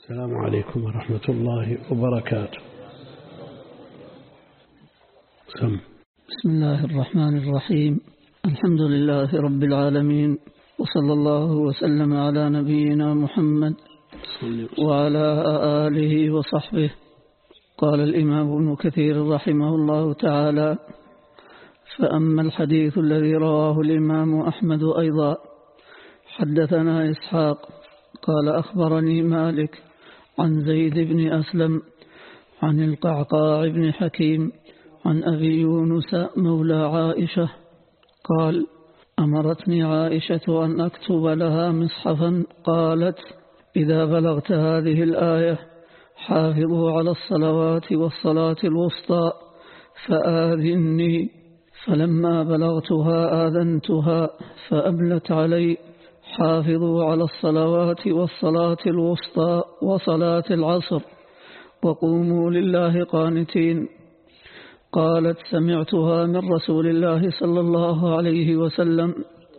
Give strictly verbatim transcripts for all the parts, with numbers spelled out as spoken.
السلام عليكم ورحمة الله وبركاته. سم. بسم الله الرحمن الرحيم. الحمد لله رب العالمين، وصلى الله وسلم على نبينا محمد وعلى آله وصحبه. قال الإمام ابن كثير رحمه الله تعالى: فأما الحديث الذي رواه الإمام أحمد أيضا: حدثنا إسحاق قال أخبرني مالك عن زيد بن أسلم عن القعقاع بن حكيم عن أبي يونس مولى عائشة قال: أمرتني عائشة أن أكتب لها مصحفا، قالت: إذا بلغت هذه الآية: حافظوا على الصلوات والصلاة الوسطى فآذني. فلما بلغتها آذنتها فأملت علي: حافظوا على الصلوات والصلاة الوسطى وصلاة العصر وقوموا لله قانتين. قالت: سمعتها من رسول الله صلى الله عليه وسلم.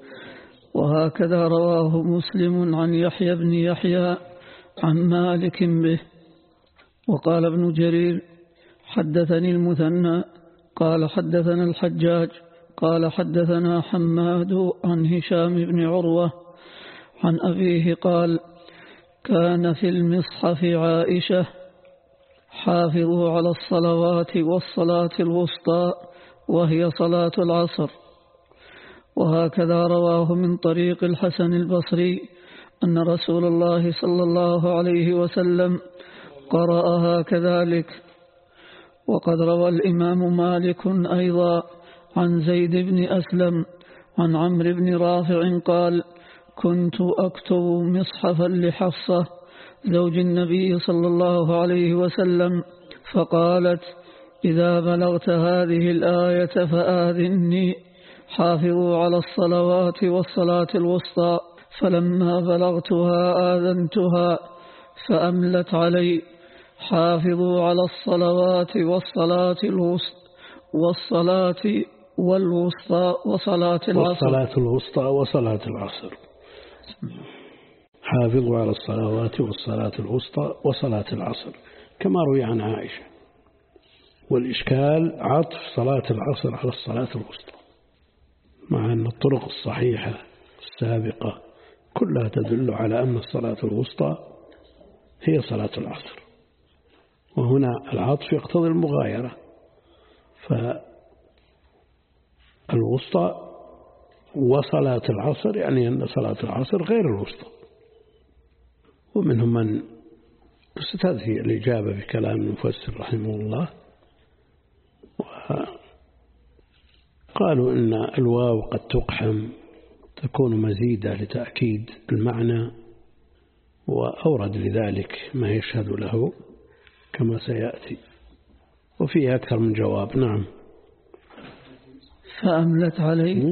وهكذا رواه مسلم عن يحيى بن يحيى عن مالك به. وقال ابن جرير: حدثني المثنى قال حدثنا الحجاج قال حدثنا حماد عن هشام بن عروة عن أبيه قال: كان في المصحف عائشة: حافظوا على الصلوات والصلاة الوسطى، وهي صلاة العصر. وهكذا رواه من طريق الحسن البصري أن رسول الله صلى الله عليه وسلم قرأها كذلك. وقد روى الإمام مالك أيضا عن زيد بن أسلم عن عمرو بن رافع قال: كنت أكتب مصحفا لحفصة زوج النبي صلى الله عليه وسلم، فقالت: إذا بلغت هذه الآية فآذني: حافظوا على الصلوات والصلاة الوسطى. فلما بلغتها آذنتها فأملت علي: حافظوا على الصلوات والصلاة الوسطى والصلاة والوسطى وصلاة العصر والصلاة الوسطى وصلاة العصر. حافظوا على الصلوات والصلاة الوسطى وصلاة العصر، كما روي عن عائشة. والإشكال عطف صلاة العصر على الصلاة الوسطى، مع أن الطرق الصحيحة السابقة كلها تدل على أن الصلاة الوسطى هي صلاة العصر، وهنا العطف يقتضي المغايرة، فالوسطى وصلاة العصر يعني أن صلاة العصر غير الوسطى. ومنهم من استدهي الإجابة بكلام المفسر رحمه الله، وقالوا إن الواو قد تقحم تكون مزيدة لتأكيد المعنى، وأورد لذلك ما يشهد له كما سيأتي، وفيه أكثر من جواب. نعم. فأملت عليه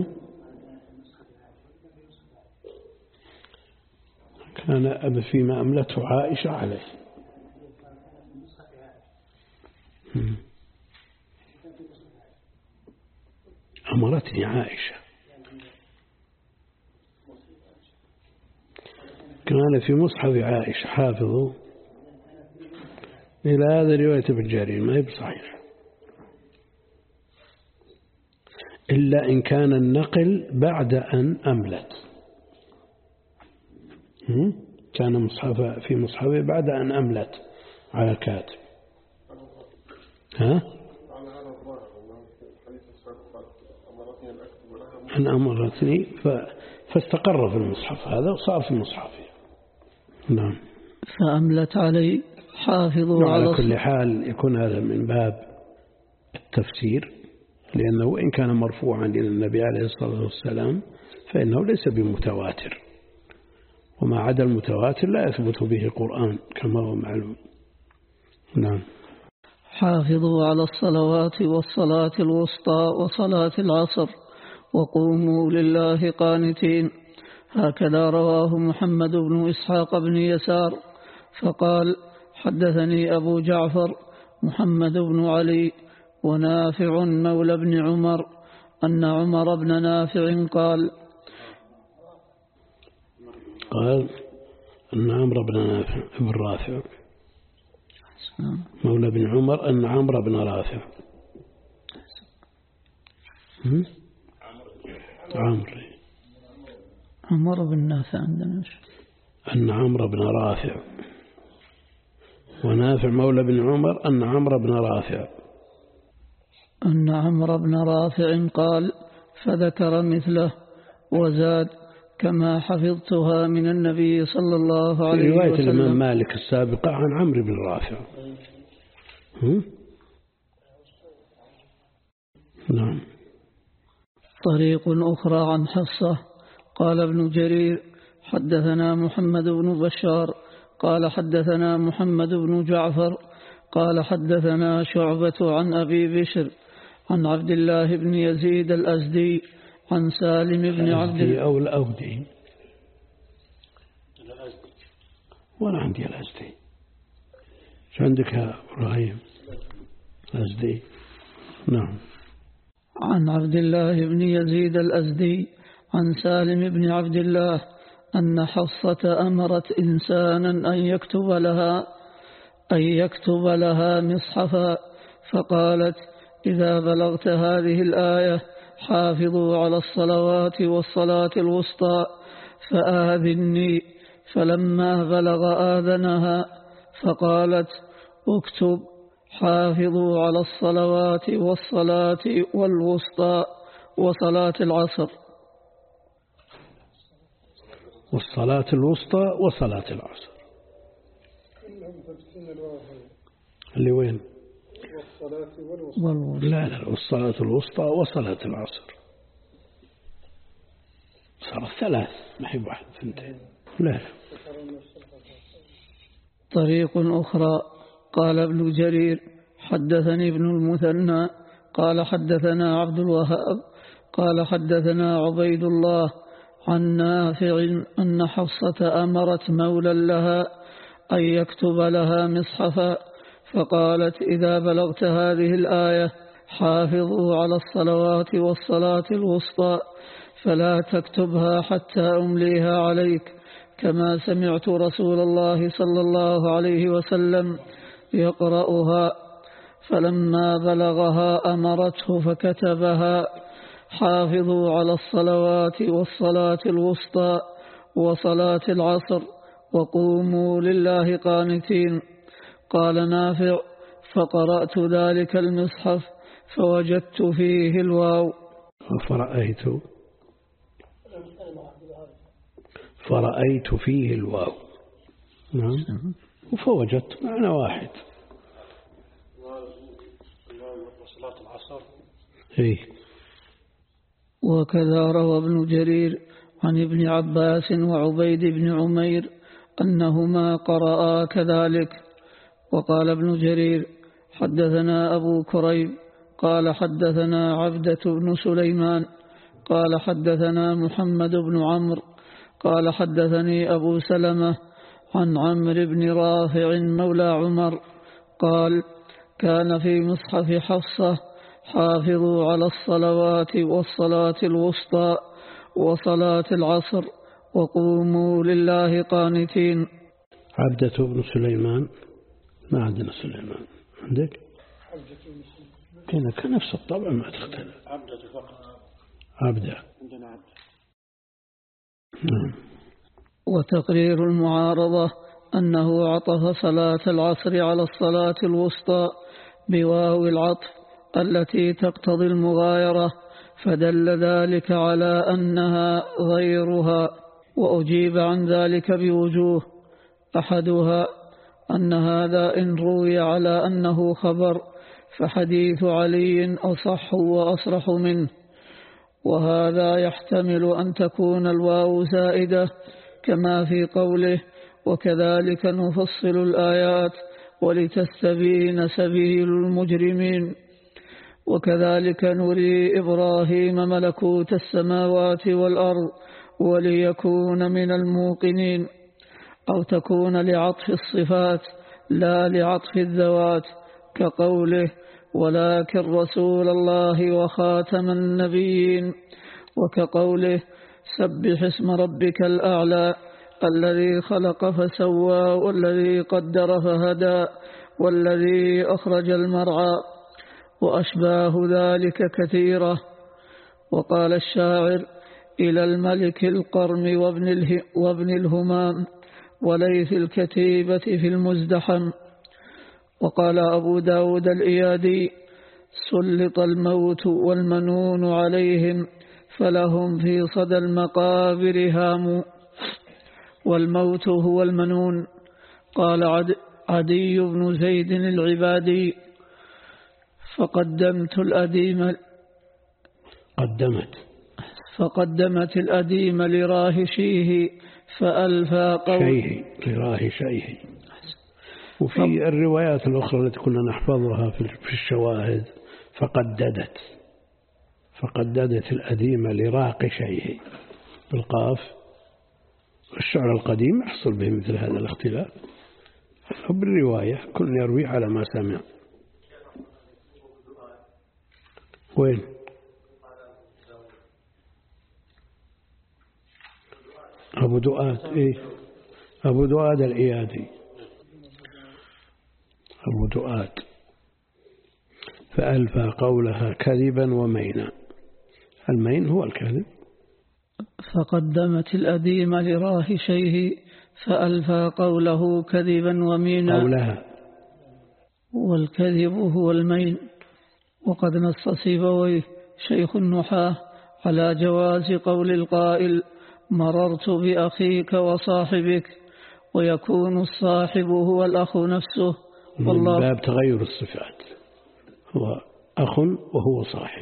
كان أب فيما أملته عائشة عليه. أمرتني عائشة، كان في مصحف عائشة: حافظوا. إلى هذا رواية ابن جرير ما هي بصحيح، إلا إن كان النقل بعد أن أملت. كان مصحف في مصحفه بعد أن أملت على الكاتب. ها؟ أن أمرتني فاستقر في المصحف هذا وصار في مصحفه. نعم. فأملت علي: حافظوا على كل حال يكون هذا من باب التفسير، لأنه إن كان مرفوعا إلى النبي عليه الصلاة والسلام فإنه ليس بمتواتر، وما عدا المتواتر لا يثبت به قرآن كما هو معلوم. نعم. حافظوا على الصلوات والصلاة الوسطى وصلاة العصر وقوموا لله قانتين. هكذا رواه محمد بن إسحاق بن يسار فقال: حدثني أبو جعفر محمد بن علي ونافع مولى بن عمر أن عمر بن نافع قال قال أن عمرو بن نافع بن رافع مولى بن عمر أن عمرو بن رافع عمرو عمرو بن نافع عندنا أن عمرو بن رافع ونافع مولى بن عمر أن عمرو بن رافع أن عمرو بن رافع قال فذكر مثله وزاد كما حفظتها من النبي صلى الله عليه وسلم. رواية الإمام مالك السابقة عن عمرو بن رافع. نعم. طريق أخرى عن حفصة قال ابن جرير حدثنا محمد بن بشار قال حدثنا محمد بن جعفر قال حدثنا شعبة عن أبي بشر عن عبد الله بن يزيد الأزدي عن سالم بن عبد الله أو الأودي ولا عندي الأزدي شو عندك يا إبراهيم الأزدي؟ نعم. عن عبد الله بن يزيد الأزدي عن سالم بن عبد الله أن حفصة أمرت إنسانا أن يكتب لها أن يكتب لها مصحفا فقالت إذا بلغت هذه الآية حافظوا على الصلوات والصلاة الوسطى فآذني فلما بلغ آذنها فقالت اكتب حافظوا على الصلوات والصلاة والوسطى وصلاة العصر والصلاة الوسطى وصلاة العصر اللي وين؟ والوسطى. لا لا والصلاة الوسطى وصلاة العصر صار ثلاث ما هي واحد ثنتين. لا لا. طريق أخرى قال ابن جرير حدثني ابن المثنى قال حدثنا عبد الوهاب قال حدثنا عبيد الله عن نافع أن حفصة أمرت مولا لها أن يكتب لها مصحفا فقالت إذا بلغت هذه الآية حافظوا على الصلوات والصلاة الوسطى فلا تكتبها حتى أمليها عليك كما سمعت رسول الله صلى الله عليه وسلم يقرأها فلما بلغها أمرته فكتبها حافظوا على الصلوات والصلاة الوسطى وصلاة العصر وقوموا لله قانتين. قال نافع فقرأت ذلك المصحف فوجدت فيه الواو فرأيت فرأيت فيه الواو نعم فوجدت معنى واحد وصلاة العصر. إيه. وكذا روى ابن جرير عن ابن عباس وعبيد بن عمير أنهما قرأا كذلك. وقال ابن جرير حدثنا أبو كريب قال حدثنا عبدة بن سليمان قال حدثنا محمد بن عمرو قال حدثني أبو سلمة عن عمرو بن رافع مولى عمر قال كان في مصحف حفصة حافظوا على الصلوات والصلاة الوسطى وصلاة العصر وقوموا لله قانتين. عبدة بن سليمان ما عندنا سليمان عندك؟ كان كنفس الطبع ما تختلف. عبدة فقط. عبدة. عندنا عبدة. نعم. وتقرير المعارضة أنه عطف صلاة العصر على الصلاة الوسطى بواو العطف التي تقتضي المغايرة فدل ذلك على أنها غيرها. وأجيب عن ذلك بوجوه أحدها أن هذا إن روي على أنه خبر فحديث علي أصح وأصرح منه، وهذا يحتمل أن تكون الواو زائدة كما في قوله وكذلك نفصل الآيات ولتستبين سبيل المجرمين، وكذلك نري إبراهيم ملكوت السماوات والأرض وليكون من الموقنين، أو تكون لعطف الصفات لا لعطف الذوات كقوله ولكن رسول الله وخاتم النبيين، وكقوله سبح اسم ربك الأعلى الذي خلق فسوى والذي قدر فهدى والذي أخرج المرعى وأشباه ذلك كثيرة. وقال الشاعر: إلى الملك القرم وابن, اله وابن الهمام وليث الكتيبة في المزدحم. وقال أبو داود الإيادي: سلط الموت والمنون عليهم فلهم في صدى المقابر هام. والموت هو المنون. قال عد عدي بن زيد العبادي: فقدمت الأديم قدمت فقدمت الأديم لراهشيه فألفى قول شيه لراهشيه. وفي الروايات الأخرى التي كنا نحفظها في الشواهد فقددت فقددت الأديم لراقشيه بالقاف. الشعر القديم يحصل به مثل هذا الاختلاف بالرواية، كل يروي على ما سمع. وين؟ أبو دؤاد. إيه؟ أبو دؤاد الإيادي. أبو دؤاد. فألفى قولها كذبا ومينا. المين هو الكذب. فقدمت الأديم لراهشيه فألفى قوله كذبا ومينا. قولها. والكذب هو المين. وقد نص سيبويه شيخ النحاة على جواز قول القائل: مررت بأخيك وصاحبك، ويكون الصاحب هو الأخ نفسه. والله باب تغير الصفات، هو أخ وهو صاحب،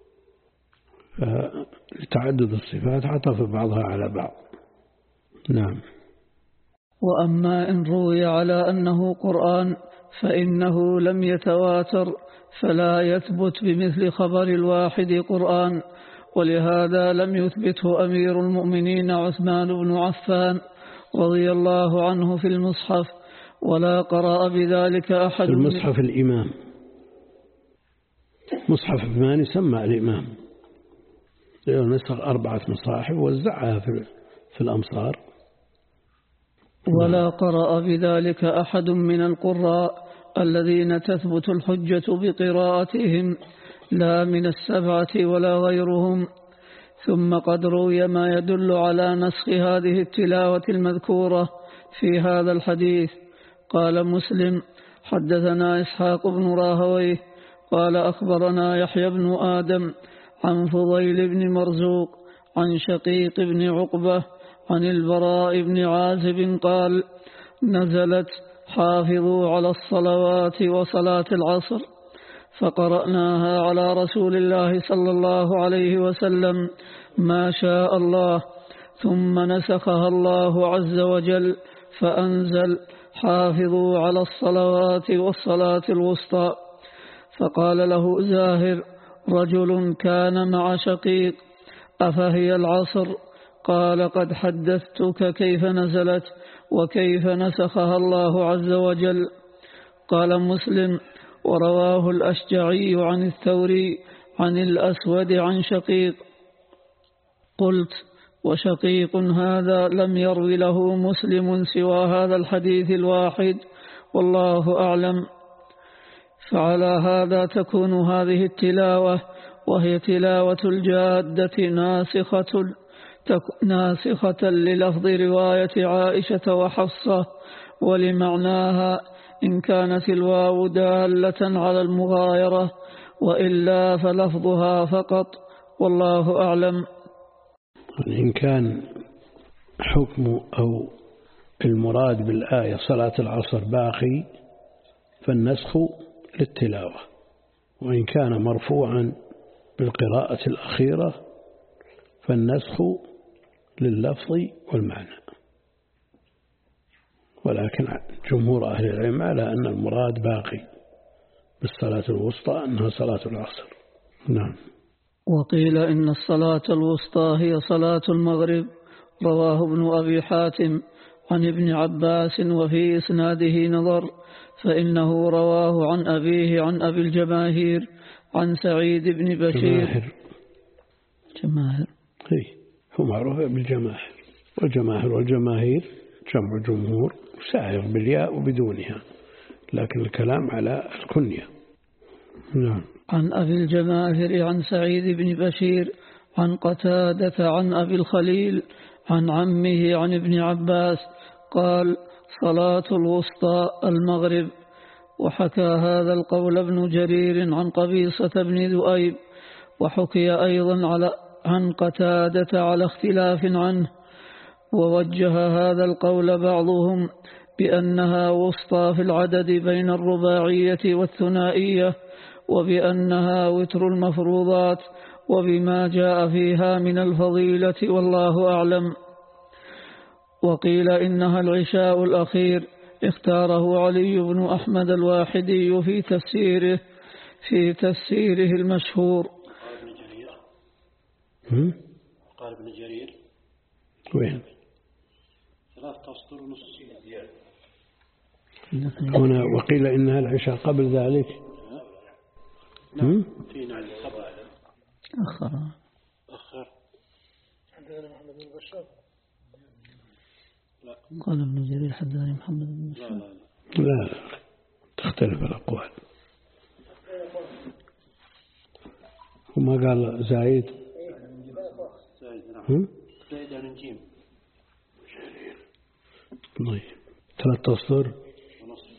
فتعدد الصفات عطف بعضها على بعض. نعم. وأما إن روي على أنه قرآن فإنه لم يتواتر، فلا يثبت بمثل خبر الواحد قرآن. ولهذا لم يثبته أمير المؤمنين عثمان بن عفان رضي الله عنه في المصحف، ولا قرأ بذلك أحد. في المصحف الإمام، مصحف عثمان يسمى الإمام، نسخ أربعة مصاحف وزعها في الأمصار. ولا قرأ بذلك أحد من القراء الذين تثبت الحجة بقراءتهم، لا من السبعة ولا غيرهم. ثم قد روي ما يدل على نسخ هذه التلاوة المذكورة في هذا الحديث. قال مسلم: حدثنا إسحاق بن راهويه قال أخبرنا يحيى بن آدم عن فضيل بن مرزوق عن شقيق بن عقبة عن البراء بن عازب قال: نزلت حافظوا على الصلوات وصلاة العصر، فقرأناها على رسول الله صلى الله عليه وسلم ما شاء الله، ثم نسخها الله عز وجل فأنزل: حافظوا على الصلوات والصلاة الوسطى. فقال له زاهر رجل كان مع شقيق: أفهي العصر؟ قال: قد حدثتك كيف نزلت وكيف نسخها الله عز وجل. قال مسلم: ورواه الأشجعي عن الثوري عن الأسود عن شقيق. قلت: وشقيق هذا لم يروي له مسلم سوى هذا الحديث الواحد، والله أعلم. فعلى هذا تكون هذه التلاوة، وهي تلاوة الجادة ناسخة ناسخة للفظ رواية عائشة وحفصة ولمعناها، إن كانت الواو دالة على المغايرة، وإلا فلفظها فقط، والله أعلم. إن كان حكم أو المراد بالآية صلاة العصر باقي فالنسخ للتلاوة، وإن كان مرفوعا بالقراءة الأخيرة فالنسخ لللفظ والمعنى. ولكن جمهور أهل العلم على أن المراد باقي بالصلاة الوسطى أنها صلاة العصر. نعم. وقيل إن الصلاة الوسطى هي صلاة المغرب. رواه ابن أبي حاتم عن ابن عباس وفي إسناده نظر، فإنه رواه عن أبيه عن أبي الجماهير عن سعيد بن بشير. جماهر. جماهر. هي هو معروف بالجماهر. والجماهير والجماهير جمع جمهور سائر بالياء وبدونها، لكن الكلام على الكنية. نعم. عن أبي الجماهر عن سعيد بن بشير عن قتادة عن أبي الخليل عن عمه عن ابن عباس قال: صلاة الوسطى المغرب. وحكى هذا القول ابن جرير عن قبيصة بن ذؤيب، وحكي أيضا على عن قتادة على اختلاف عنه. ووجه هذا القول بعضهم بأنها وسطى في العدد بين الرباعية والثنائية، وبأنها وتر المفروضات، وبما جاء فيها من الفضيلة، والله أعلم. وقيل إنها العشاء الأخير، اختاره علي بن أحمد الواحدي في تفسيره في تفسيره المشهور. قال ابن جرير وين؟ ثلاث أسطر ونص زيادة. هنا وقيل إنها العشاء قبل ذلك. نعم في نعم خبر أخر أخر حدثنا محمد بن بشار. لا قال ابن جرير حدثنا محمد بن بشار. لا لا لا, لا. تختلف الأقوال. وما قال زايد زايد نعم زايد عن الجيم. طيب ثلاثة أسطر ونص.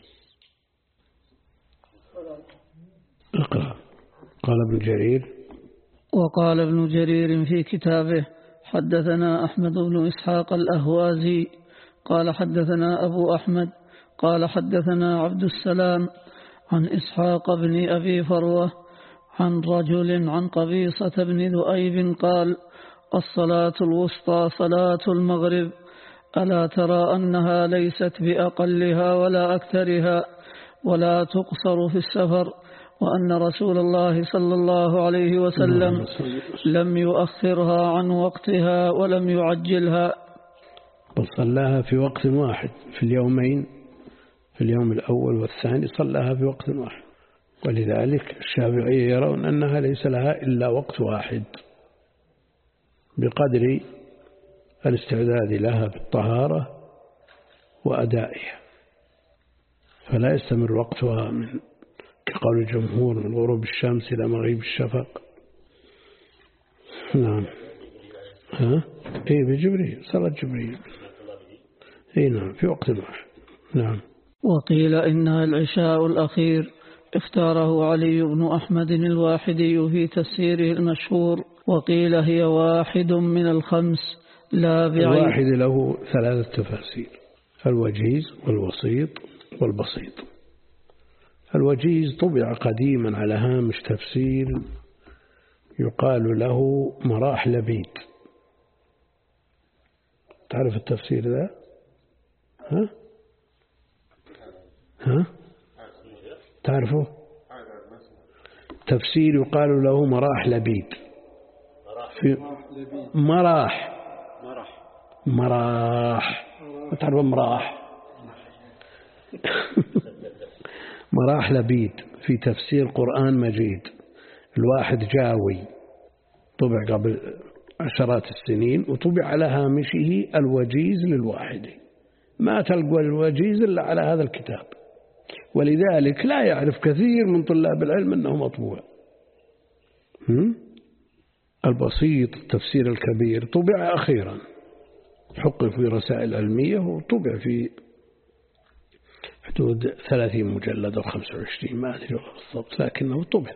اقرأ. قال ابن جرير. وقال ابن جرير في كتابه: حدثنا أحمد بن إسحاق الأهوازي قال حدثنا أبو أحمد قال حدثنا عبد السلام عن إسحاق بن أبي فروة عن رجل عن قبيصة بن ذؤيب قال: الصلاة الوسطى صلاة المغرب، ألا ترى أنها ليست بأقلها ولا أكثرها، ولا تقصر في السفر، وأن رسول الله صلى الله عليه وسلم لم يؤخرها عن وقتها ولم يعجلها، بل صلاها في وقت واحد في اليومين، في اليوم الأول والثاني صلاها في وقت واحد. ولذلك الشافعية يرون أنها ليس لها إلا وقت واحد بقدر الاستعداد لها بالطهارة وأدائها، فلا يستمر وقتها من كقول الجمهور من غروب الشمس إلى مغيب الشفق. نعم. ها؟ إيه بجبريل، صلاة جبريل. إيه نعم في وقت واحد. نعم. وقيل إنها العشاء الأخير، اختاره علي بن أحمد الواحدي في تفسيره المشهور. وقيل هي واحد من الخمس لا بعين. الواحد له ثلاثة تفاسير: الوجيز والوسيط والبسيط. الوجيز طبع قديما على هامش تفسير يقال له مراح لبيد. تعرف التفسير ذا؟ ها؟ ها؟ تعرفه؟ تفسير يقال له مراح لبيد. في مراح مراح تعرف مراح مراح لبيد في تفسير قرآن مجيد. الواحد جاوي طبع قبل عشرات السنين، وطبع على هامشه الوجيز للواحد. ما تلقى الوجيز إلا على هذا الكتاب، ولذلك لا يعرف كثير من طلاب العلم أنه مطبوع. البسيط التفسير الكبير طبع أخيرا، حق في رسائل علمية، وطبع في حدود ثلاثين مجلد أو خمسة وعشرين ما أدري بالضبط، لكنه طبع.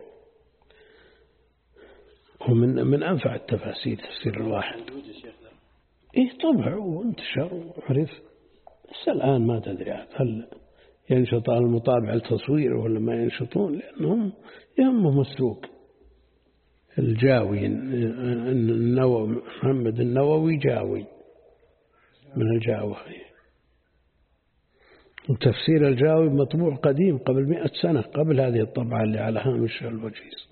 ومن من أنفع التفاسير تفسير الواحد. إيه طبع وانتشر وعرف. بس الآن ما تدري هل ينشط المطابع التصوير ولا ما ينشطون، لأنهم يهمهم مسلوك. الجاوي النووي محمد النووي جاوي من الجاوي، وتفسير الجاوي مطبوع قديم قبل مئة سنة، قبل هذه الطبعة اللي على هامش الوجيز.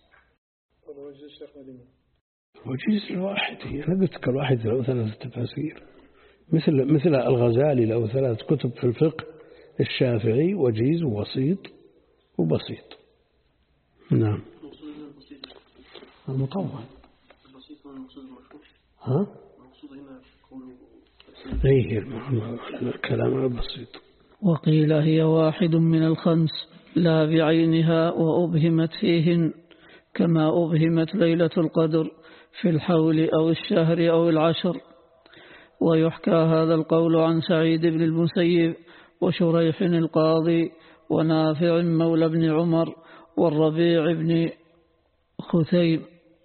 الوجيز الواحد، أنا قلت لك الواحد له ثلاث تفاسير، مثل مثل الغزالي له ثلاث كتب في الفقه: الشافعي وجيز ووسيط وبسيط. نعم. المطول. ها؟ أيه الكلام البسيط. وقيل هي واحد من الخمس لا بعينها وأبهمت فيهن كما أبهمت ليلة القدر في الحول أو الشهر أو العشر. ويحكى هذا القول عن سعيد بن المسيب وشريح القاضي ونافع مولى بن عمر والربيع بن خثيم.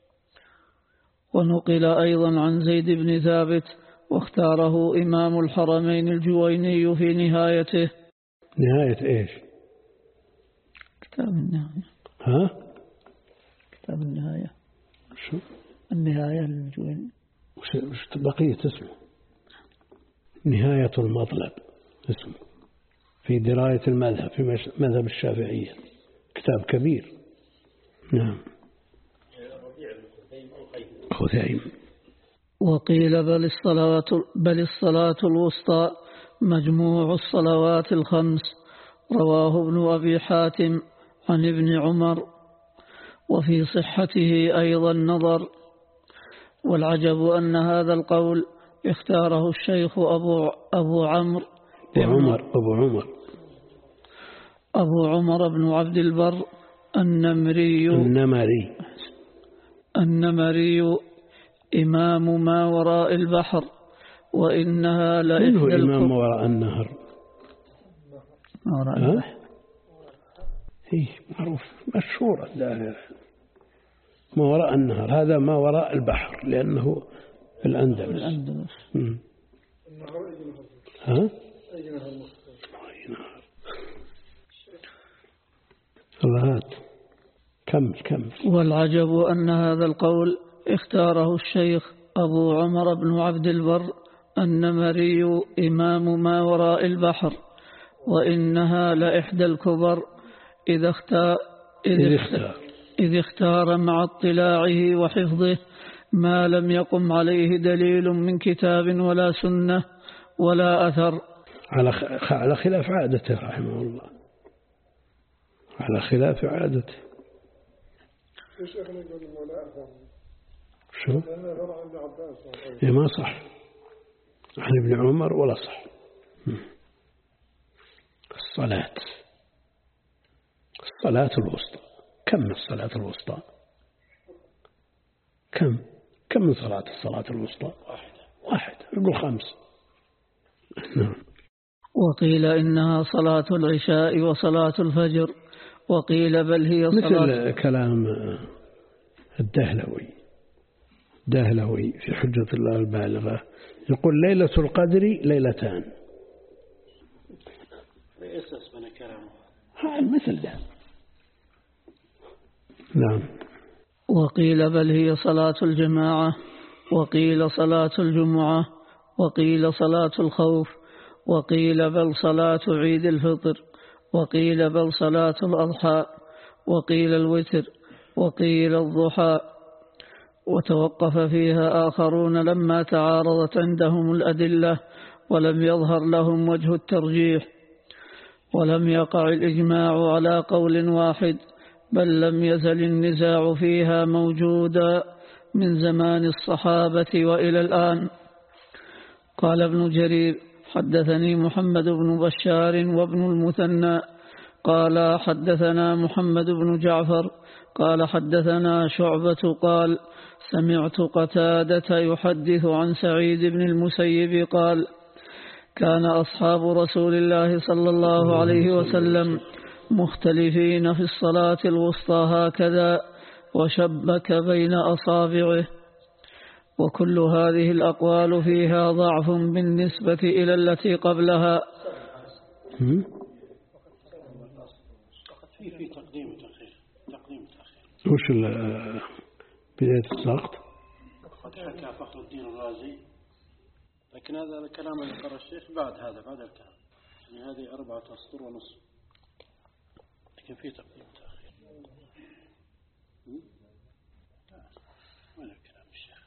ونقل أيضا عن زيد بن ثابت واختاره إمام الحرمين الجويني في نهايته. نهاية إيش؟ كتاب النهاية. ها؟ كتاب النهاية. شو؟ النهاية للجويني. وش بقية اسمه؟ نهاية المطلب اسمه في دراية المذهب في مذهب الشافعية، كتاب كبير. نعم. خثيم. وقيل بل الصلاة, بل الصلاة الوسطى مجموع الصلوات الخمس، رواه ابن أبي حاتم عن ابن عمر، وفي صحته أيضا نظر. والعجب أن هذا القول اختاره الشيخ أبو, أبو عمرو أبو عمر أبو عمر أبو عمر بن عبد البر النمري النمري النمري إمام ما وراء البحر، وإنها لإحدى الكتب. إمام وراء النهر. ما وراء البحر إيه معروف مشهور ما وراء النهر، هذا ما وراء البحر لأنه في الأندلس. الأندلس. ها؟ صلوات. كمل كمل. والعجب أن هذا القول اختاره الشيخ أبو عمر بن عبد البر النمري إمام ما وراء البحر، وإنها لإحدى الكبر إذا اختار, إذ اختار, إذ اختار مع اطلاعه وحفظه ما لم يقم عليه دليل من كتاب ولا سنة ولا أثر، على على خلاف عادته رحمه الله، على خلاف عادته. شو؟ إيه ما صح عن ابن عمر ولا صح. الصلاة الصلاة الوسطى، كم الصلاة الوسطى؟ كم كم من صلاة الصلاة الوسطى؟ واحدة واحدة نقول خمس. نعم. وقيل إنها صلاة العشاء وصلاة الفجر، وقيل بل هي صلاة مثل كلام الدهلوي دهلوي في حجة الله البالغة، يقول ليلة القدر ليلتان. يأسس من كلامه هذا مثل ده. نعم. وقيل بل هي صلاة الجماعة، وقيل صلاة الجمعة، وقيل صلاة الخوف، وقيل بل صلاة عيد الفطر، وقيل بل صلاة الأضحى، وقيل الوتر، وقيل الضحى. وتوقف فيها آخرون لما تعارضت عندهم الأدلة ولم يظهر لهم وجه الترجيح، ولم يقع الإجماع على قول واحد، بل لم يزل النزاع فيها موجودا من زمان الصحابة وإلى الآن. قال ابن جرير حدثني محمد بن بشار وابن المثنى قال حدثنا محمد بن جعفر قال حدثنا شعبة قال سمعت قتادة يحدث عن سعيد بن المسيب قال كان أصحاب رسول الله صلى الله عليه وسلم مختلفين في الصلاة الوسطى هكذا، وشبك بين أصابعه. وكل هذه الأقوال فيها ضعف بالنسبة إلى التي قبلها. في في تقديم وتأخير تقديم وتأخير. وش بداية السقط؟ قد حكى فخر الدين الرازي، لكن هذا الكلام اللي قرأ الشيخ بعد هذا بعد الكلام، يعني هذه أربعة أسطر ونصف، لكن في تقديم وتأخير. وين الكلام الشيخ؟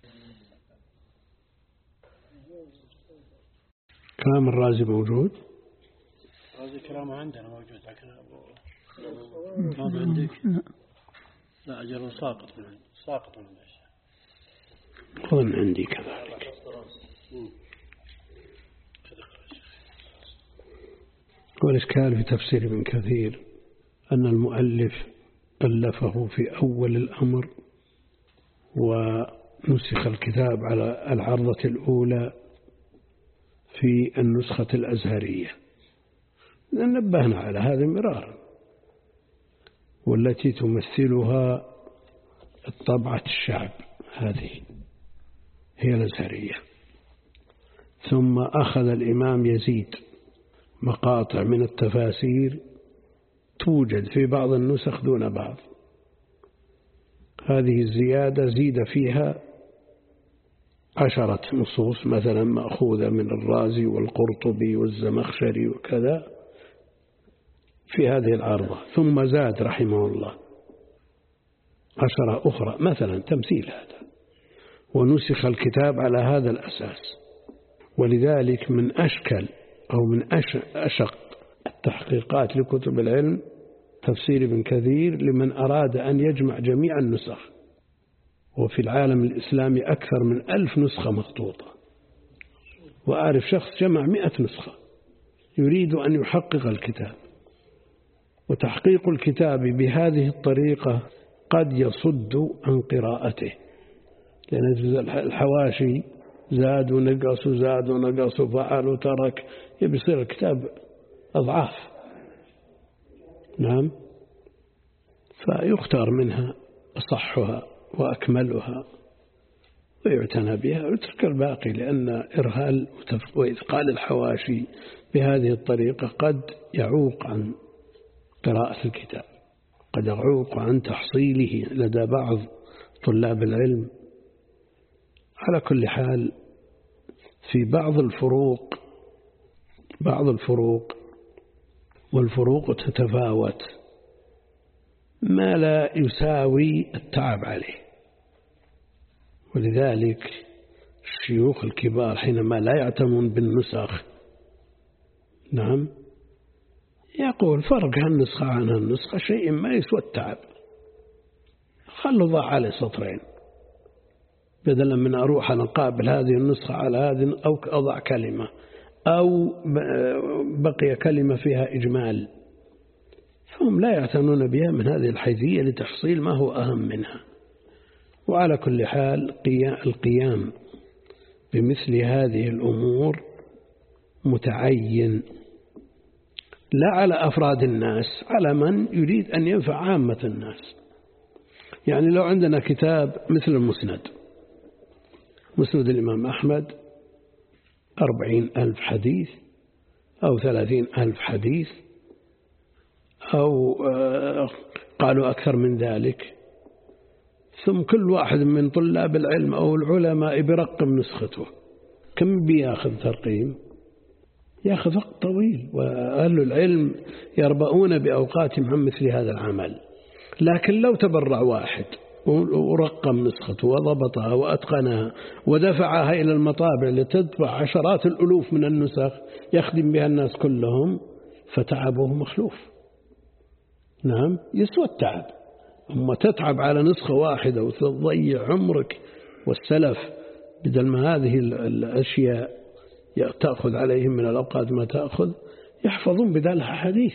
كلام الرازي موجود؟ الرازي كلامه عندنا موجود، لكن ما عندك؟ لا أجل ساقط من ساقط من الأشياء. أظن عندي كذلك. والإشكال في تفسير ابن كثير أن المؤلف ألفه في أول الأمر ونسخ الكتاب على العرضة الأولى في النسخة الأزهرية. نبهنا على هذا مرارا، والتي تمثلها الطبعة الشعب هذه هي الأزهرية. ثم أخذ الإمام يزيد مقاطع من التفاسير توجد في بعض النسخ دون بعض، هذه الزيادة زيد فيها عشرة نصوص مثلا مأخوذة من الرازي والقرطبي والزمخشري وكذا في هذه العرضة، ثم زاد رحمه الله عشرة أخرى مثلا تمثيل هذا، ونسخ الكتاب على هذا الأساس. ولذلك من أشكل أو من أشق التحقيقات لكتب العلم تفسير ابن كثير لمن أراد أن يجمع جميع النسخ، وفي العالم الإسلامي أكثر من ألف نسخة مخطوطة، وأعرف شخص جمع مئة نسخة يريد أن يحقق الكتاب. وتحقيق الكتاب بهذه الطريقة قد يصد عن قراءته، لأن الحواشي زاد ونقص وزاد ونقص وفعل وترك، يصير الكتاب أضعاف. نعم، فيختار منها أصحها وأكملها ويعتنى بها ويترك الباقي، لأن إرهال وإثقال الحواشي بهذه الطريقة قد يعوق عن قراءة الكتاب، قد يعوق عن تحصيله لدى بعض طلاب العلم. على كل حال في بعض الفروق بعض الفروق والفروق تتفاوت ما لا يساوي التعب عليه، ولذلك الشيوخ الكبار حينما لا يعتمون بالنسخ نعم يقول فرق هالنسخة عن هالنسخة شيء ما يسوى التعب، خلوا ضاع عليه سطرين بدلا من أروح أنا أقابل هذه النسخة على هذه أو أضع كلمة أو بقي كلمة فيها إجمال، فهم لا يعتنون بها من هذه الحيثية لتحصيل ما هو أهم منها. وعلى كل حال القيام بمثل هذه الأمور متعين لا على أفراد الناس، على من يريد أن ينفع عامة الناس. يعني لو عندنا كتاب مثل المسند، مسند الإمام أحمد أربعين ألف حديث أو ثلاثين ألف حديث أو قالوا أكثر من ذلك، ثم كل واحد من طلاب العلم أو العلماء برقم نسخته، كم بياخذ ترقيم؟ يأخذ وقت طويل، وأهل العلم يربؤون بأوقاتهم عن مثل هذا العمل. لكن لو تبرع واحد ورقم نسخته وضبطها وأتقنها ودفعها إلى المطابع لتطبع عشرات الألوف من النسخ يخدم بها الناس كلهم، فتعبه مخلوف. نعم، يسوى التعب. أما تتعب على نسخة واحدة وتضيع عمرك والسلف بدل ما هذه الأشياء تأخذ عليهم من الأوقات ما تأخذ، يحفظون بدالها حديث.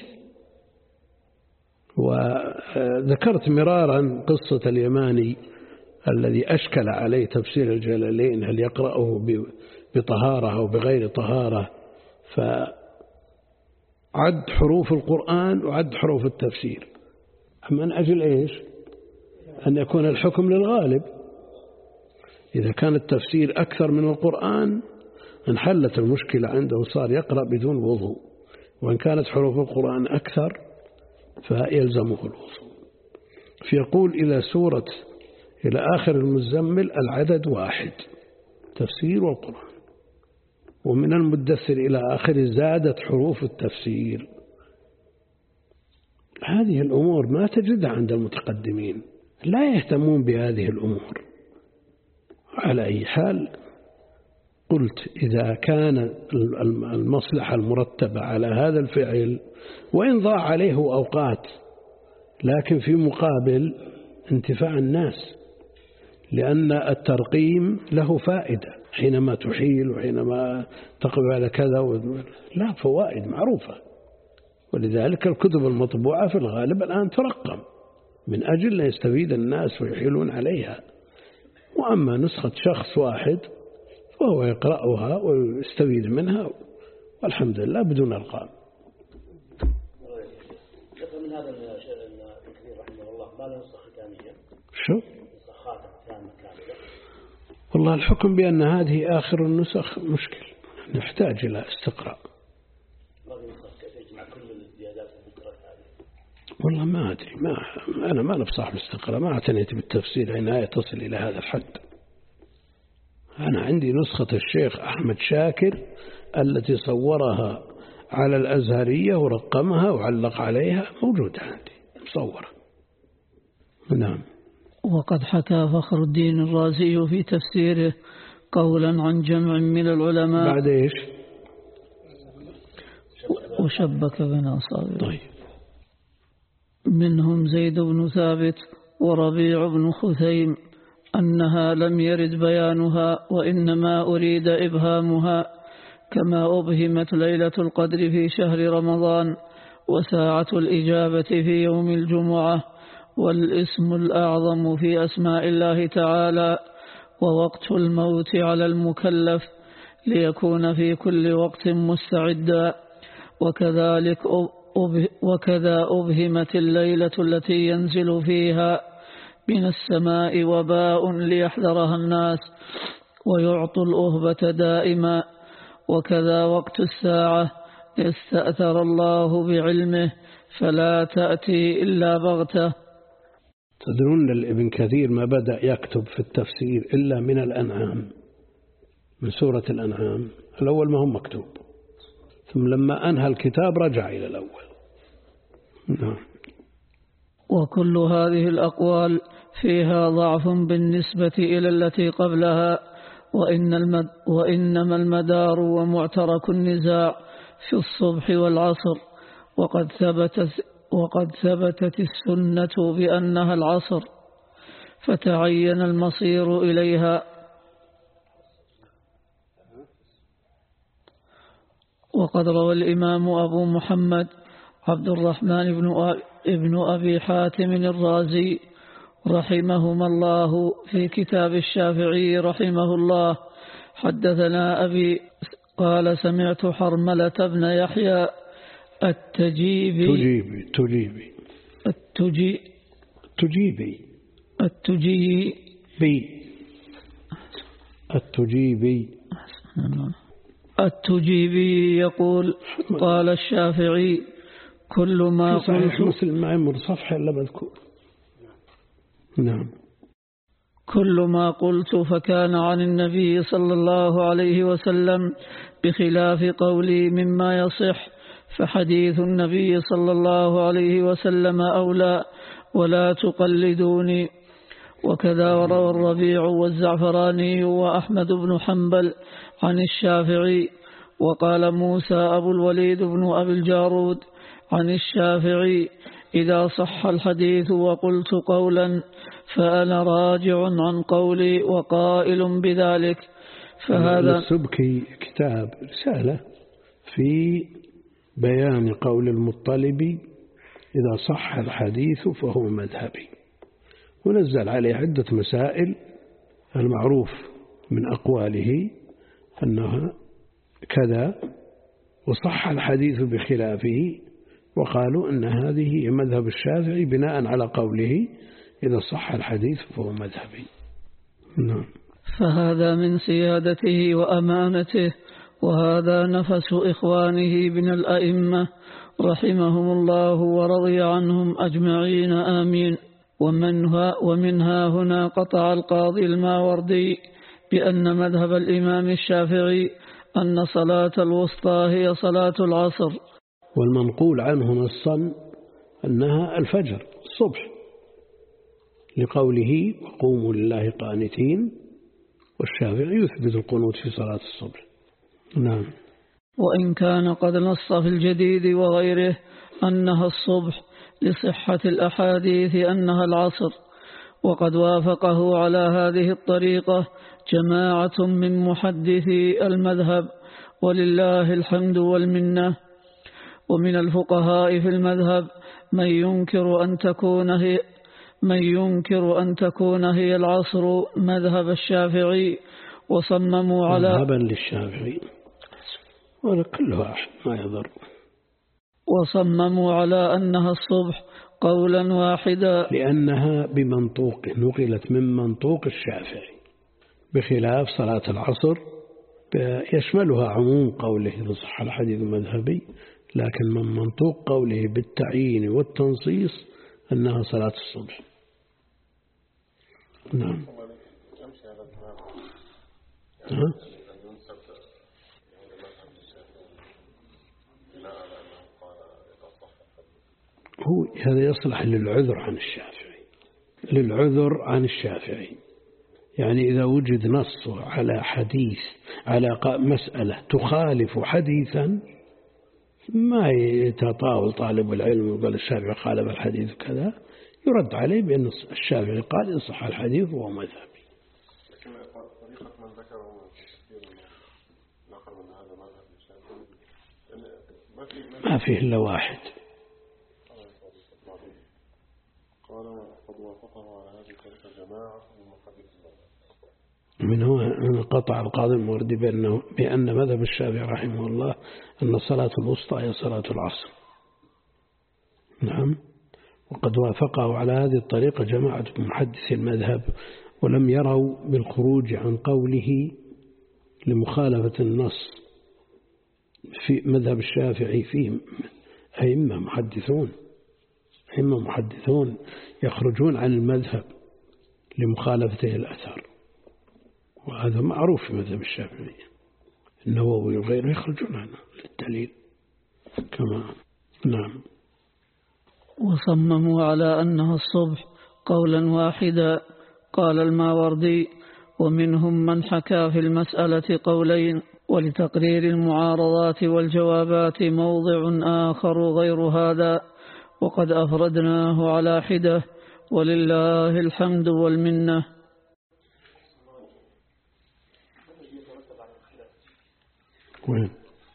وذكرت مرارا قصة اليماني الذي أشكل عليه تفسير الجلالين، هل يقرأه بطهارة أو بغير طهارة، فعد حروف القرآن وعد حروف التفسير من أجل إيش؟ أن يكون الحكم للغالب. إذا كان التفسير أكثر من القرآن انحلت المشكلة عنده وصار يقرأ بدون وضوء، وإن كانت حروف القرآن أكثر فيلزمه الوضوء. فيقول إلى سورة إلى آخر المزمل العدد واحد تفسير والقرآن، ومن المدثر إلى آخر زادت حروف التفسير. هذه الأمور ما تجدها عند المتقدمين، لا يهتمون بهذه الأمور. على أي حال قلت إذا كان المصلحة المرتبة على هذا الفعل وإن ضاع عليه أوقات، لكن في مقابل انتفاع الناس، لأن الترقيم له فائدة حينما تحيل وحينما تقف على كذا، لا فوائد معروفة. ولذلك الكتب المطبوعة في الغالب الآن ترقم من أجل أن يستفيد الناس ويحيلون عليها. وأما نسخة شخص واحد فهو يقرأها ويستفيد منها والحمد لله بدون أرقام. من هذا الشيء ابن كثير رحمه الله ما له نسخة ختامية. شو؟ نسخات ختامة كاملة. والله الحكم بأن هذه آخر النسخ مشكل، نحتاج إلى استقراء. ما في نسخة تجمع كل الزيادات والذكرات هذه. والله ما أدري، ما أنا ما نبصح بالاستقراء، ما اعتنيت بالتفسير عناية تصل إلى هذا الحد. أنا عندي نسخة الشيخ أحمد شاكر التي صورها على الأزهرية ورقمها وعلق عليها، موجودة عندي مصورة. نعم. وقد حكى فخر الدين الرازي في تفسيره قولا عن جمع من العلماء بعد إيش؟ وشبك بين أصابعه. طيب. منهم زيد بن ثابت وربيع بن خثيم أنها لم يرد بيانها وإنما أريد إبهامها، كما أبهمت ليلة القدر في شهر رمضان وساعة الإجابة في يوم الجمعة والاسم الأعظم في أسماء الله تعالى ووقت الموت على المكلف ليكون في كل وقت مستعدا. وكذلك وكذا أبهمت الليلة التي ينزل فيها من السماء وباء ليحذرها الناس ويعطوا الأهبة دائما. وكذا وقت الساعة يستأثر الله بعلمه فلا تأتي إلا بغته. تدرون ابن كثير ما بدأ يكتب في التفسير إلا من الأنعام، من سورة الأنعام الأول ما هو مكتوب، ثم لما أنهى الكتاب رجع إلى الأول. نعم. وكل هذه الأقوال فيها ضعف بالنسبة إلى التي قبلها، وإن المد وإنما المدار ومعترك النزاع في الصبح والعصر، وقد ثبتت وقد ثبتت السنة بأنها العصر فتعين المصير إليها. وقد روى الإمام أبو محمد عبد الرحمن بن ابن أبي حاتم الرازي رحمهما الله في كتاب الشافعي رحمه الله حدثنا أبي قال سمعت حرملة بن يحيى التجيبي تجيبي تجيبي التجي تجيبي التجيبي التجيبي التجيبي يقول قال الشافعي كل ما قلت مسلم ما يمر صفحة إلا مذكور. نعم. كل ما قلت فكان عن النبي صلى الله عليه وسلم بخلاف قولي مما يصح، فحديث النبي صلى الله عليه وسلم أولى ولا تقلدوني. وكذا روى الربيع والزعفراني وأحمد بن حنبل عن الشافعي. وقال موسى أبو الوليد بن أبي الجارود عن الشافعي إذا صح الحديث وقلت قولا فأنا راجع عن قولي وقائل بذلك. فهذا السبكي كتاب رسالة في بيان قول المطلب إذا صح الحديث فهو مذهبي، ونزل عليه عدة مسائل. المعروف من أقواله أنها كذا، وصح الحديث بخلافه، وقالوا أن هذه مذهب الشافعي بناء على قوله إذا صح الحديث فهو مذهبي. نعم. فهذا من سيادته وأمانته، وهذا نفس إخوانه من الأئمة رحمهم الله ورضي عنهم أجمعين آمين. ومنها, ومنها هنا قطع القاضي الماوردي بأن مذهب الإمام الشافعي أن صلاة الوسطى هي صلاة العصر، والمنقول عنه نصا أنها الفجر الصبح لقوله وقوموا لله قانتين، والشافعي يثبت القنوت في صلاة الصبح. نعم. وإن كان قد نص في الجديد وغيره أنها الصبح لصحة الأحاديث أنها العصر، وقد وافقه على هذه الطريقة جماعة من محدثي المذهب ولله الحمد والمنة. ومن الفقهاء في المذهب من ينكر أن تكون هي من ينكر أن تكون هي العصر مذهب الشافعي، وصمموا على مذهبا للشافعي ولا كل واحد ما يضر، وصمموا على أنها الصبح قولا واحدا لأنها بمنطوق نقلت من منطوق الشافعي، بخلاف صلاة العصر يشملها عموم قوله إذا صح الحديث المذهبي، لكن من منطوق قوله بالتعيين والتنصيص أنها صلاة الصبح. نعم. ها؟ هو هذا يصلح للعذر عن الشافعي، للعذر عن الشافعي، يعني إذا وجد نص على حديث على مسألة تخالف حديثا ما يتطاول طالب العلم ويقول الشافعي خالف الحديث كذا، يرد عليه بأن الشافعي قال إن صح الحديث وهو مذهبي. طريقة من ذكره كثير نقل من هذا مذهب الشافعي ما فيه إلا واحد. قال قد وافقه على هذه الطريقة جماعة من محدثين. من هو أن قطع القاضي الموردي بأنه بأن مذهب الشافعي رحمه الله أن الصلاة الوسطى هي صلاة العصر. نعم. وقد وافقه على هذه الطريقة جماعة محدثي المذهب، ولم يروا بالخروج عن قوله لمخالفة النص في مذهب الشافعي فيه أئمة محدثون أئمة محدثون يخرجون عن المذهب لمخالفته الأثر، وهذا معروف في مذهب الشافعي. النووي وغيره يخرجون عنه للدليل كما. نعم. وصمموا على أنها الصبح قولا واحدا. قال الماوردي: ومنهم من حكى في المسألة قولين، ولتقرير المعارضات والجوابات موضع آخر غير هذا، وقد أفردناه على حدة، ولله الحمد والمنة. وين؟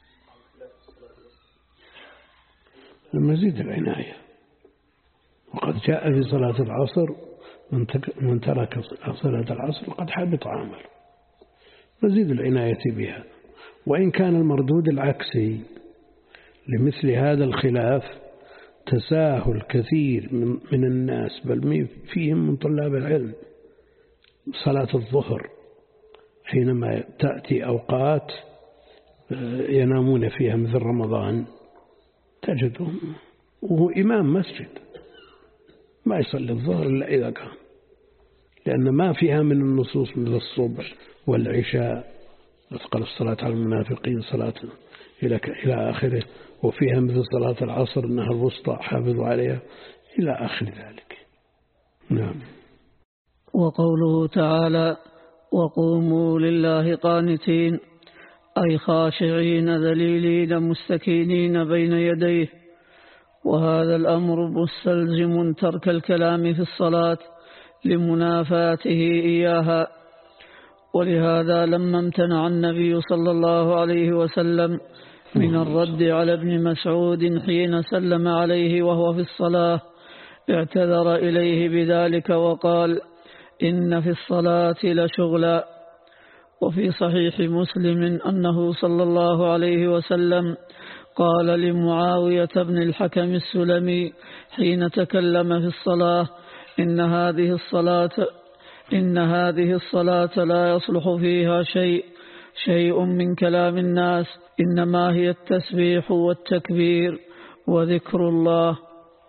المزيد العناية. وقد جاء في صلاة العصر من ترك صلاة العصر قد حبط عمله، مزيد العناية بها. وإن كان المردود العكسي لمثل هذا الخلاف تساهل كثير من, من الناس، بل فيهم من طلاب العلم، صلاة الظهر حينما تأتي أوقات ينامون فيها مثل رمضان تجدهم وهو إمام مسجد ما يصلي الظهر إلا إذا كان، لأن ما فيها من النصوص مثل الصبح والعشاء أثقل الصلاة على المنافقين صلاة إلى إلى آخره، وفيها مثل صلاة العصر أنها الوسطى حافظوا عليها إلى آخر ذلك. نعم. وقوله تعالى: وقوموا لله قانتين، أي خاشعين ذليلين مستكينين بين يديه. وهذا الأمر مستلزم ترك الكلام في الصلاة لمنافاته إياها. ولهذا لما امتنع النبي صلى الله عليه وسلم من الرد على ابن مسعود حين سلم عليه وهو في الصلاة، اعتذر إليه بذلك وقال: إن في الصلاة لشغلا. وفي صحيح مسلم أنه صلى الله عليه وسلم قال لمعاوية بن الحكم السلمي حين تكلم في الصلاة: إن هذه الصلاة إن هذه الصلاة لا يصلح فيها شيء شيء من كلام الناس، إنما هي التسبيح والتكبير وذكر الله.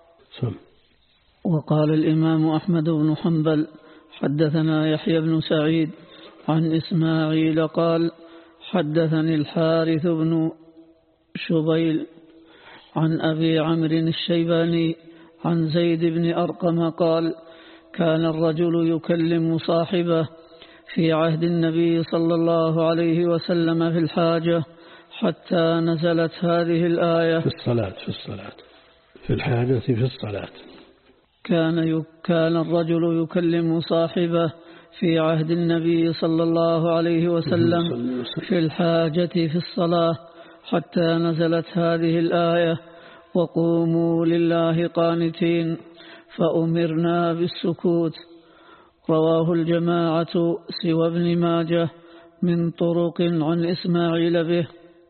وقال الإمام أحمد بن حنبل: حدثنا يحيى بن سعيد عن إسماعيل قال: حدثني الحارث بن شبيل عن أبي عمرو الشيباني عن زيد بن أرقم قال: كان الرجل يكلم صاحبه في عهد النبي صلى الله عليه وسلم في الحاجة حتى نزلت هذه الآية. في الصلاة في الصلاة في الحاجة في الصلاة. كان كان الرجل يكلم صاحبه في عهد النبي صلى الله عليه وسلم في الحاجة في الصلاة حتى نزلت هذه الآية: وقوموا لله قانتين، فأمرنا بالسكوت. رواه الجماعة سوى ابن ماجه من طرق عن إسماعيل به.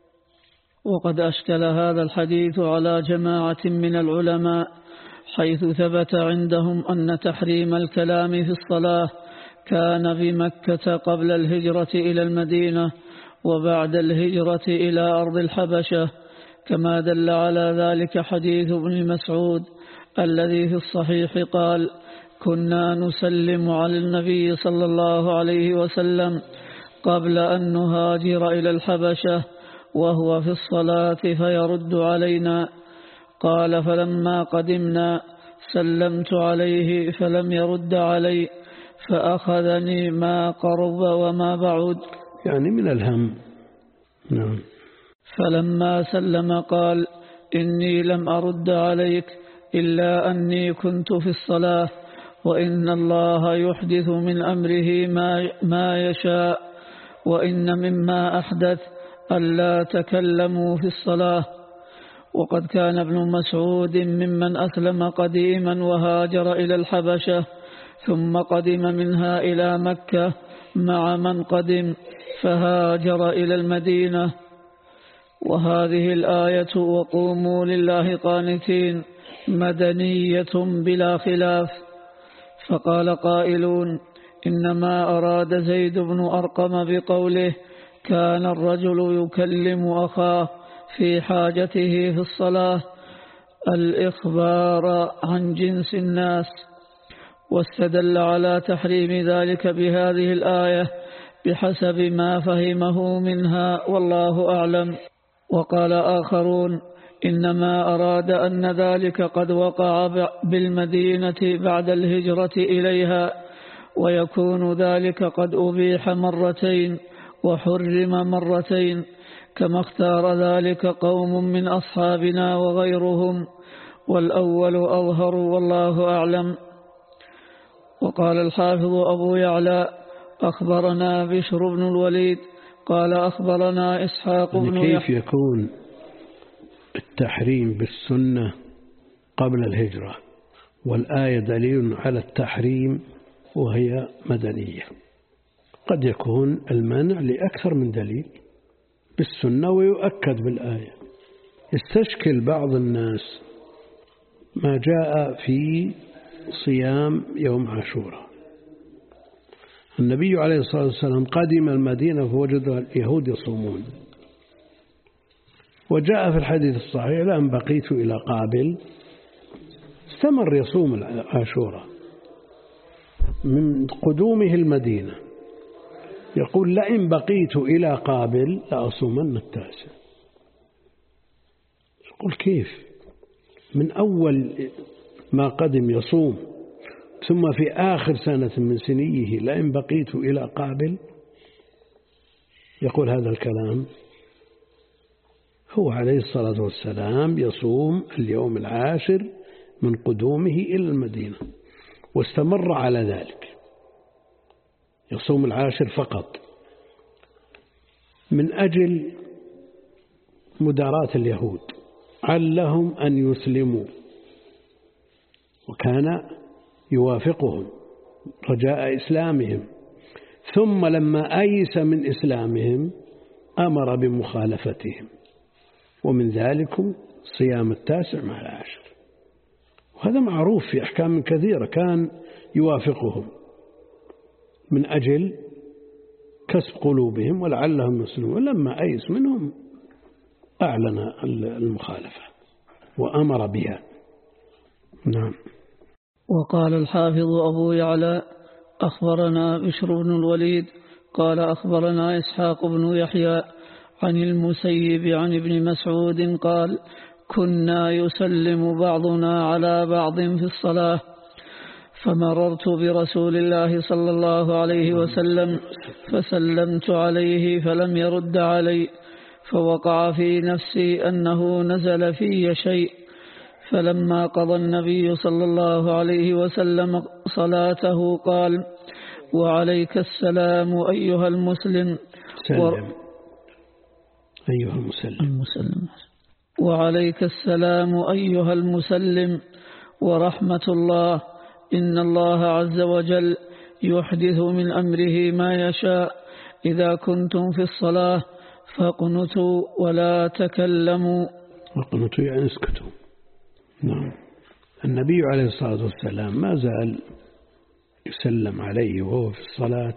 وقد أشكل هذا الحديث على جماعة من العلماء، حيث ثبت عندهم أن تحريم الكلام في الصلاة كان بمكة قبل الهجرة إلى المدينة وبعد الهجرة إلى أرض الحبشة، كما دل على ذلك حديث ابن مسعود الذي في الصحيح قال: كنا نسلم على النبي صلى الله عليه وسلم قبل أن نهاجر إلى الحبشة وهو في الصلاة فيرد علينا. قال: فلما قدمنا سلمت عليه فلم يرد علي، فأخذني ما قرب وما بعد، يعني من الهم. نعم. فلما سلم قال: إني لم أرد عليك إلا أني كنت في الصلاة، وإن الله يحدث من أمره ما, ما يشاء، وإن مما أحدث ألا تكلموا في الصلاة. وقد كان ابن مسعود ممن أسلم قديما وهاجر إلى الحبشة، ثم قدم منها إلى مكة مع من قدم فهاجر إلى المدينة. وهذه الآية وقوموا لله قانتين مدنية بلا خلاف. فقال قائلون: إنما أراد زيد بن أرقم بقوله كان الرجل يكلم أخاه في حاجته في الصلاة الإخبار عن جنس الناس، واستدل على تحريم ذلك بهذه الآية بحسب ما فهمه منها، والله أعلم. وقال آخرون: إنما أراد أن ذلك قد وقع بالمدينة بعد الهجرة إليها، ويكون ذلك قد أبيح مرتين وحرم مرتين، كما اختار ذلك قوم من أصحابنا وغيرهم، والأول أظهر والله أعلم. وقال الحافظ أبو يعلى: أخبرنا بشر بن الوليد قال أخبرنا إسحاق بن يحيى. كيف يكون التحريم بالسنة قبل الهجرة والآية دليل على التحريم وهي مدنية؟ قد يكون المنع لأكثر من دليل بالسنة ويؤكد بالآية. يستشكل بعض الناس ما جاء في صيام يوم عاشوراء. النبي عليه الصلاة والسلام قدم المدينة فوجد اليهود يصومون، وجاء في الحديث الصحيح: لأن بقيت إلى قابل. استمر يصوم عاشوراء من قدومه المدينة، يقول: لئن بقيت إلى قابل لأصومن التاسع. يقول: كيف من أول ما قدم يصوم، ثم في آخر سنة من سنيه لئن بقيت إلى قابل؟ يقول هذا الكلام. هو عليه الصلاة والسلام يصوم اليوم العاشر من قدومه إلى المدينة، واستمر على ذلك، يصوم العاشر فقط من أجل مداراة اليهود علهم أن يسلموا، وكان يوافقهم رجاء إسلامهم. ثم لما أيس من إسلامهم أمر بمخالفتهم، ومن ذلك صيام التاسع مع العاشر. وهذا معروف في أحكام كثيرة، كان يوافقهم من أجل كسب قلوبهم ولعلهم يسلمون، ولما أيس منهم أعلن المخالفة وأمر بها. نعم. وقال الحافظ أبو يعلى: أخبرنا بشر بن الوليد قال أخبرنا إسحاق بن يحيى عن المسيب عن ابن مسعود قال: كنا يسلم بعضنا على بعض في الصلاة، فمررت برسول الله صلى الله عليه وسلم فسلمت عليه فلم يرد علي، فوقع في نفسي أنه نزل في شيء، فلما قضى النبي صلى الله عليه وسلم صلاته قال: وعليك السلام أيها المسلم. سلم. أيها المسلم. المسلم. وعليك السلام أيها المسلم ورحمة الله. إن الله عز وجل يحدث من أمره ما يشاء. إذا كنتم في الصلاة فاقنتوا ولا تكلموا. اقنتوا يعني اسكتوا. نعم. النبي عليه الصلاة والسلام ما زال يسلم عليه وهو في الصلاة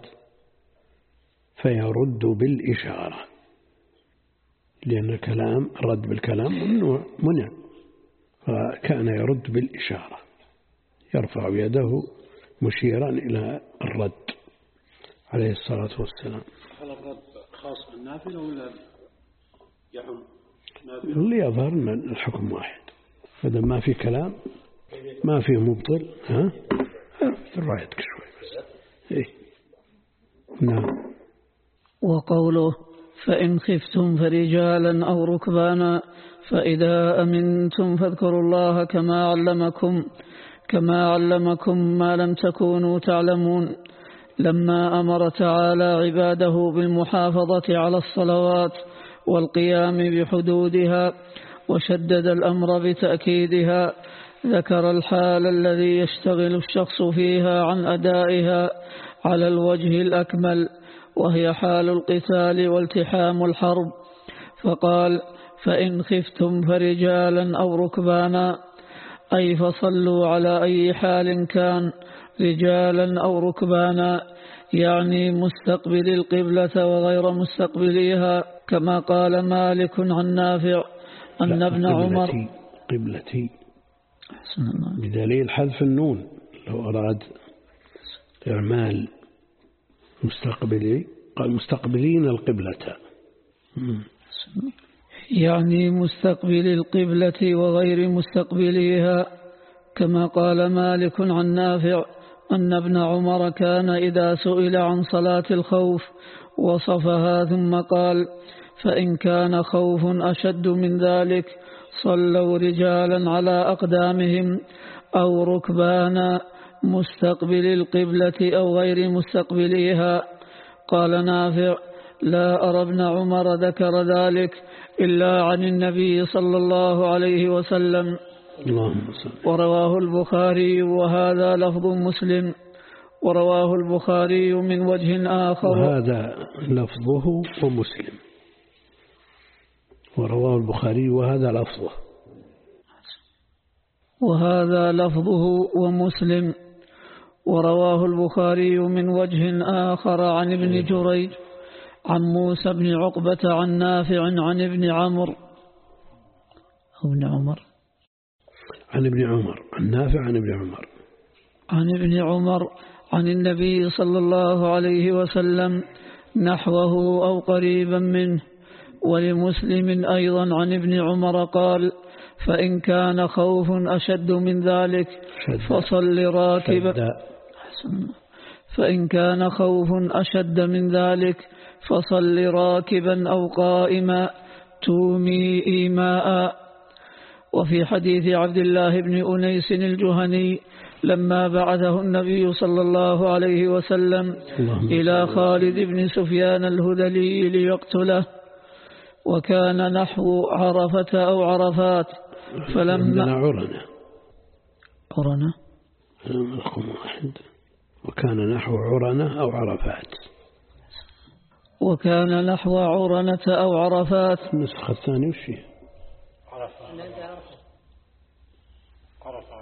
فيرد بالإشارة، لأن الكلام الرد بالكلام ممنوع منع، فكان يرد بالإشارة، يرفع يده مشيرا إلى الرد عليه الصلاة والسلام. هل الرد خاص بالنافلة ولا يعم؟ اللي يظهر أن الحكم واحد، فإذا ما في كلام ما في مبطل. ها ترفع يدك شوي بس. إيه. نعم. وقوله فإن خفتم فرجالا أو ركبانا فإذا أمنتم فاذكروا الله كما علمكم كما علمكم ما لم تكونوا تعلمون. لما أمر تعالى عباده بالمحافظة على الصلوات والقيام بحدودها وشدد الأمر بتأكيدها، ذكر الحال الذي يشتغل الشخص فيها عن أدائها على الوجه الأكمل، وهي حال القتال والتحام الحرب، فقال فإن خفتم فرجالا أو ركبانا، أي فصلوا على أي حال كان رجالا أو ركبانا، يعني مستقبل القبلة وغير مستقبليها، كما قال مالك عن نافع أن ابن عمر قبلتي بدليل حذف النون لو أراد إعمال مستقبلي قال مستقبلين القبلة، يعني مستقبل القبلة وغير مستقبليها، كما قال مالك عن نافع أن ابن عمر كان إذا سئل عن صلاة الخوف وصفها ثم قال فإن كان خوف أشد من ذلك صلوا رجالا على أقدامهم أو ركبانا مستقبل القبلة أو غير مستقبليها. قال نافع لا أرى ابن عمر ذكر ذلك إلا عن النبي صلى الله عليه وسلم. ورواه البخاري وهذا لفظ مسلم، ورواه البخاري من وجه آخر وهذا لفظه ومسلم، ورواه البخاري وهذا لفظه وهذا لفظه ومسلم ورواه البخاري من وجه آخر عن ابن جريج عن موسى بن عقبة عن نافع عن ابن عمرو أو ابن عمر عن ابن عمر عن نافع عن ابن عمر عن ابن عمر عن النبي صلى الله عليه وسلم نحوه أو قريبا منه. ولمسلم أيضا عن ابن عمر قال فإن كان خوف أشد من ذلك فصل راكبا فإن كان خوف أشد من ذلك فصل راكبا أو قائما تومي إيماء. وفي حديث عبد الله بن أنيس الجهني لما بعثه النبي صلى الله عليه وسلم إلى خالد بن سفيان الهذلي ليقتله، وكان نحو عرفة أو عرفات، فلما عرنة عرنة رقم واحد وكان نحو عرنة أو عرفات وكان نحو عرنة أو عرفات. النسخة الثانية وش هي؟ عرفة عرفة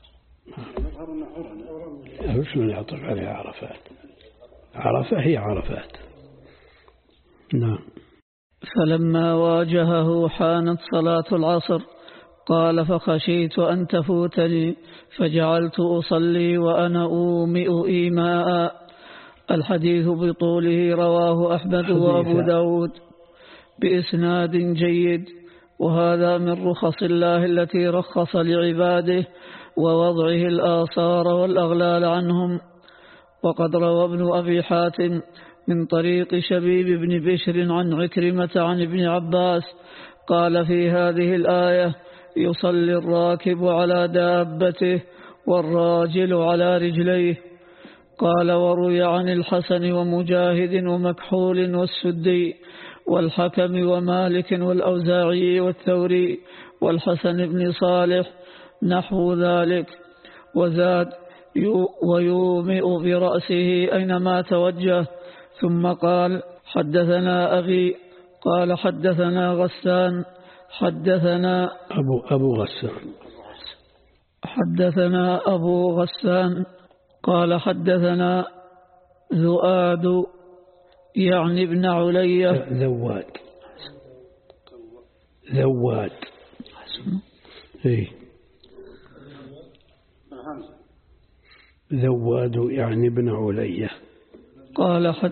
عرفة وش من يعطف عليها عرفات؟ عرفة هي عرفات. نعم. فلما واجهه حانت صلاة العصر قال فخشيت أن تفوتني فجعلت أصلي وأنا أومئ إيماء. الحديث بطوله رواه أحمد وأبو داود بإسناد جيد، وهذا من رخص الله التي رخص لعباده ووضعه الآثار والأغلال عنهم. وقد روى ابن أبي حاتم من طريق شبيب بن بشر عن عكرمة عن ابن عباس قال في هذه الآية يصلي الراكب على دابته والراجل على رجليه. قال وروي عن الحسن ومجاهد ومكحول والسدي والحكم ومالك والأوزاعي والثوري والحسن بن صالح نحو ذلك. وزاد ويومئ برأسه أينما توجه. ثم قال حدثنا أبي قال حدثنا غسان حدثنا أبو, أبو غسان حدثنا أبو غسان قال حدثنا ذؤاد يعني ابن علية ذواد ذواد إيه ذواد يعني ابن علية قال حد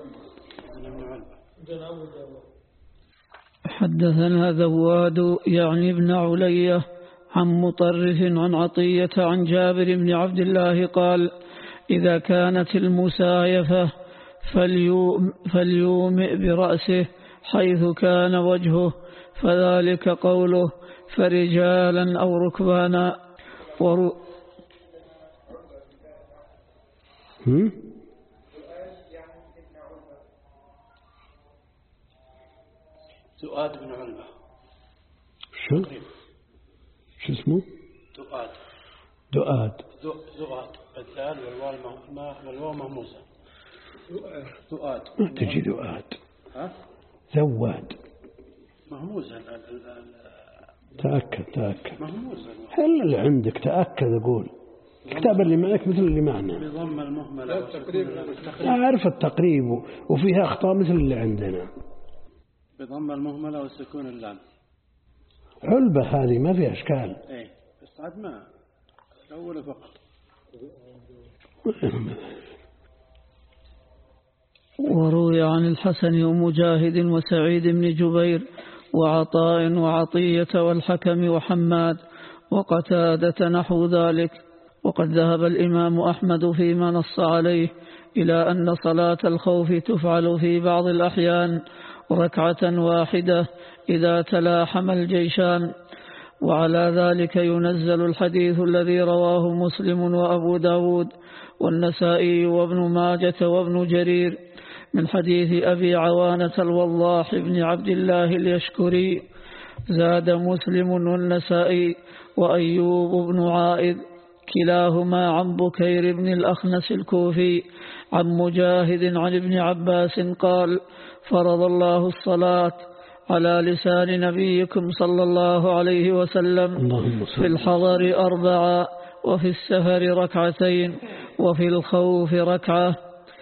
حدثنا ذواد يعني ابن علية عن مطرف عن عطية عن جابر بن عبد الله قال إذا كانت المسايفة فليوم فليومئ برأسه حيث كان وجهه، فذلك قوله فرجالا أو ركبانا. ورو هم؟ دؤاد بن علبة. شو شو اسمه؟ دؤاد دؤاد دؤاد الدال والواو مهموزة. دؤاد ما تجي دؤاد. ها؟ ذواد مهموزة. تأكد تأكد مهموزة. هل اللي عندك تأكد أقول الكتاب اللي معك مثل اللي معنا. بضم المهملة. أعرف التقريب وفيها أخطاء مثل اللي عندنا. بضم المهملة وسكون اللام. علبة هذه ما فيها أشكال. إيه بس عاد ما الأول فقط. وروي عن الحسن ومجاهد وسعيد بن جبير وعطاء وعطية والحكم وحماد وقتادة نحو ذلك. وقد ذهب الإمام أحمد فيما نص عليه إلى أن صلاة الخوف تفعل في بعض الأحيان ركعة واحدة إذا تلاحم الجيشان. وعلى ذلك ينزل الحديث الذي رواه مسلم وأبو داود والنسائي وابن ماجة وابن جرير من حديث أبي عوانة الوضاح بن عبد الله اليشكري. زاد مسلم والنسائي وأيوب بن عائذ كلاهما عن بكير بن الأخنس الكوفي عن مجاهد عن ابن عباس قال فرض الله الصلاة على لسان نبيكم صلى الله عليه وسلم في الحضر أربعة وفي السفر ركعتين وفي الخوف ركعة.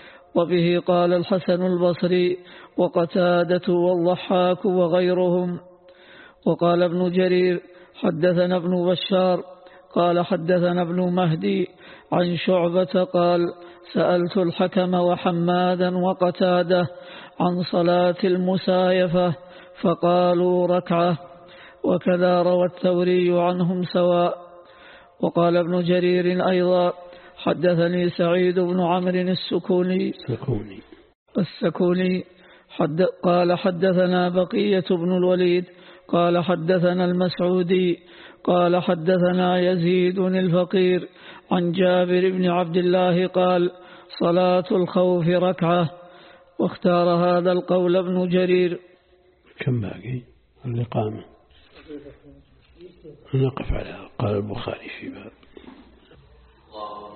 وبه قال الحسن البصري وقتادة والضحاك وغيرهم. وقال ابن جرير حدثنا ابن بشار قال حدثنا ابن مهدي عن شعبة قال سألت الحكم وحمادا وقتادة عن صلاة المسايفة فقالوا ركعة، وكذا روى الثوري عنهم سواء. وقال ابن جرير أيضا حدثني سعيد بن عمرو السكوني السكوني السكوني حد قال حدثنا بقية بن الوليد قال حدثنا المسعودي قال حدثنا يزيد الفقير عن جابر بن عبد الله قال صلاة الخوف ركعة. واختار هذا القول ابن جرير. كم باقي الإقامة؟ نقف على قال البخاري في باب